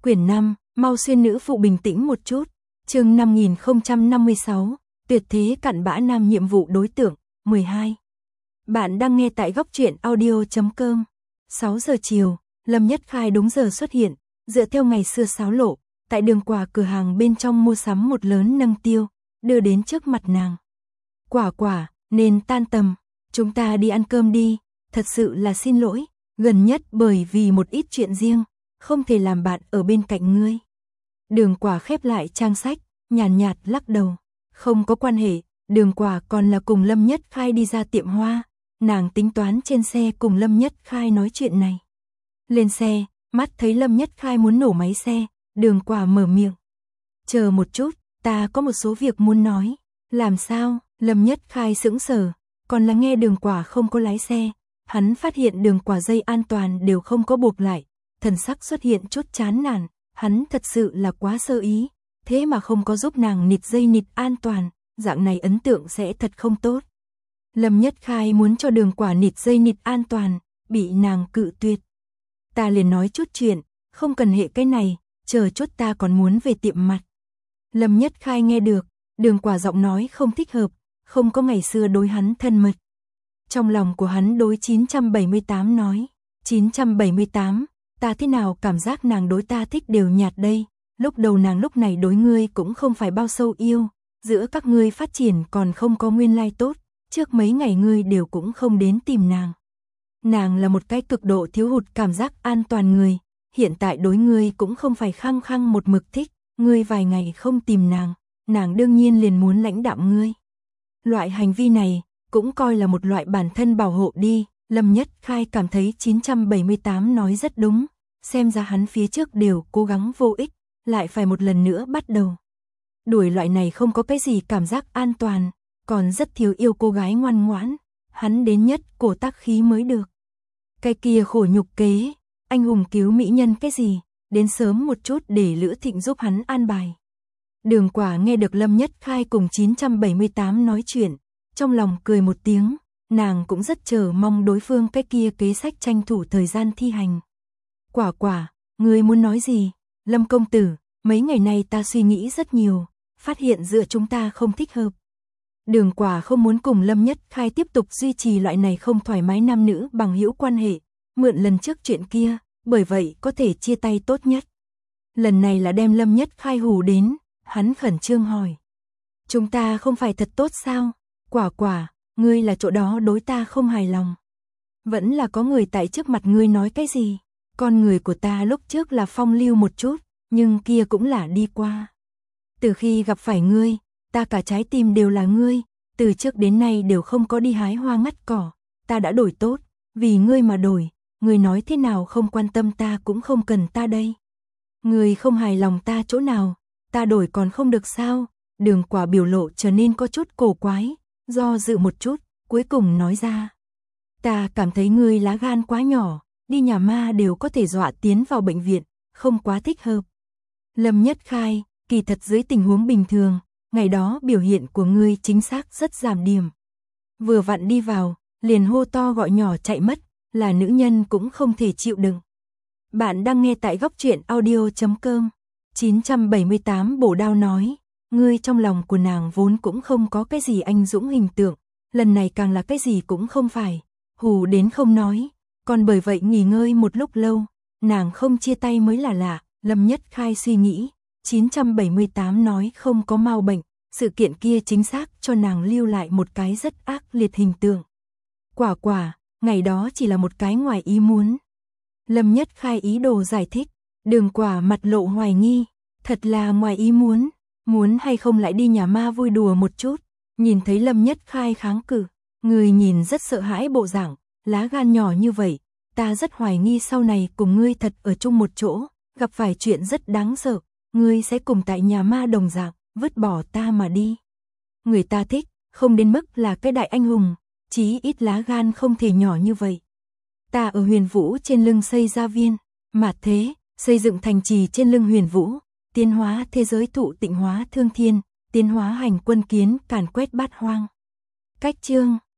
Quyển 5, mau xuyên nữ phụ bình tĩnh một chút. Chương 5056, tuyệt thế cặn bã nam nhiệm vụ đối tượng, 12. Bạn đang nghe tại góc truyện audio.com. 6 giờ chiều, Lâm Nhất Khai đúng giờ xuất hiện, dựa theo ngày xưa sáo lộ, tại đường quả cửa hàng bên trong mua sắm một lớn nâng tiêu, đưa đến trước mặt nàng. Quả, nên tan tầm, chúng ta đi ăn cơm đi, thật sự là xin lỗi, gần nhất bởi vì một ít chuyện riêng, không thể làm bạn ở bên cạnh ngươi. Đường quả khép lại trang sách, nhàn nhạt lắc đầu, không có quan hệ, đường quả còn là cùng Lâm Nhất Khai đi ra tiệm hoa, nàng tính toán trên xe cùng Lâm Nhất Khai nói chuyện này. Lên xe, mắt thấy Lâm Nhất Khai muốn nổ máy xe, đường quả mở miệng. Chờ một chút, ta có một số việc muốn nói. Làm sao? Lâm Nhất Khai sững sờ, còn là nghe đường quả không có lái xe, hắn phát hiện đường quả dây an toàn đều không có buộc lại, thần sắc xuất hiện chút chán nản, hắn thật sự là quá sơ ý, thế mà không có giúp nàng nịt dây nịt an toàn, dạng này ấn tượng sẽ thật không tốt. Lâm Nhất Khai muốn cho đường quả nịt dây nịt an toàn, bị nàng cự tuyệt. Ta liền nói chút chuyện, không cần hệ cái này, chờ chút ta còn muốn về tiệm mặt. Lâm Nhất Khai nghe được, đường quả giọng nói không thích hợp, không có ngày xưa đối hắn thân mật. Trong lòng của hắn đối 978 nói, 978, ta thế nào cảm giác nàng đối ta thích đều nhạt đây, lúc đầu nàng lúc này đối ngươi cũng không phải bao sâu yêu, giữa các ngươi phát triển còn không có nguyên lai tốt, trước mấy ngày ngươi đều cũng không đến tìm nàng. Nàng là một cái cực độ thiếu hụt cảm giác an toàn người, hiện tại đối ngươi cũng không phải khăng khăng một mực thích, ngươi vài ngày không tìm nàng, nàng đương nhiên liền muốn lãnh đạm ngươi. Loại hành vi này, cũng coi là một loại bản thân bảo hộ đi, Lâm Nhất Khai cảm thấy 978 nói rất đúng, xem ra hắn phía trước đều cố gắng vô ích, lại phải một lần nữa bắt đầu. Đuổi loại này không có cái gì cảm giác an toàn, còn rất thiếu yêu cô gái ngoan ngoãn, hắn đến nhất cổ tác khí mới được. Cái kia khổ nhục kế, anh hùng cứu mỹ nhân cái gì, đến sớm một chút để Lữ Thịnh giúp hắn an bài. Đường quả nghe được Lâm Nhất Khai cùng 978 nói chuyện, trong lòng cười một tiếng, nàng cũng rất chờ mong đối phương cái kia kế sách tranh thủ thời gian thi hành. Quả, ngươi muốn nói gì? Lâm công tử, mấy ngày nay ta suy nghĩ rất nhiều, phát hiện giữa chúng ta không thích hợp. Đường quả không muốn cùng Lâm Nhất Khai tiếp tục duy trì loại này không thoải mái nam nữ bằng hữu quan hệ, mượn lần trước chuyện kia, bởi vậy có thể chia tay tốt nhất. Lần này là đem Lâm Nhất Khai hù đến, hắn khẩn trương hỏi. Chúng ta không phải thật tốt sao? Quả, ngươi là chỗ đó đối ta không hài lòng. Vẫn là có người tại trước mặt ngươi nói cái gì? Con người của ta lúc trước là phong lưu một chút, nhưng kia cũng là đi qua. Từ khi gặp phải ngươi, ta cả trái tim đều là ngươi, từ trước đến nay đều không có đi hái hoa ngắt cỏ, ta đã đổi tốt, vì ngươi mà đổi, ngươi nói thế nào không quan tâm ta cũng không cần ta đây. Ngươi không hài lòng ta chỗ nào, ta đổi còn không được sao? Đường quả biểu lộ trở nên có chút cổ quái, do dự một chút, cuối cùng nói ra. Ta cảm thấy ngươi lá gan quá nhỏ, đi nhà ma đều có thể dọa tiến vào bệnh viện, không quá thích hợp. Lâm Nhất Khai, kỳ thật dưới tình huống bình thường, ngày đó biểu hiện của ngươi chính xác rất giảm điểm. Vừa vặn đi vào, liền hô to gọi nhỏ chạy mất, là nữ nhân cũng không thể chịu đựng. Bạn đang nghe tại góc truyện audio.com. 978 bổ đao nói, ngươi trong lòng của nàng vốn cũng không có cái gì anh dũng hình tượng, lần này càng là cái gì cũng không phải, hù đến không nói, còn bởi vậy nghỉ ngơi một lúc lâu, nàng không chia tay mới là lạ. Lâm Nhất Khai suy nghĩ, 978 nói không có mau bệnh, sự kiện kia chính xác cho nàng lưu lại một cái rất ác liệt hình tượng. Quả, ngày đó chỉ là một cái ngoài ý muốn. Lâm Nhất Khai ý đồ giải thích, đường quả mặt lộ hoài nghi, thật là ngoài ý muốn hay không lại đi nhà ma vui đùa một chút, nhìn thấy Lâm Nhất Khai kháng cự, người nhìn rất sợ hãi bộ dạng, lá gan nhỏ như vậy, ta rất hoài nghi sau này cùng ngươi thật ở chung một chỗ, gặp phải chuyện rất đáng sợ, ngươi sẽ cùng tại nhà ma đồng dạng, vứt bỏ ta mà đi. Người ta thích, không đến mức là cái đại anh hùng, chí ít lá gan không thể nhỏ như vậy. Ta ở Huyền Vũ trên lưng xây gia viên, mà thế, xây dựng thành trì trên lưng Huyền Vũ, tiến hóa thế giới thụ tịnh hóa thương thiên, tiến hóa hành quân kiến càn quét bát hoang. Cách chương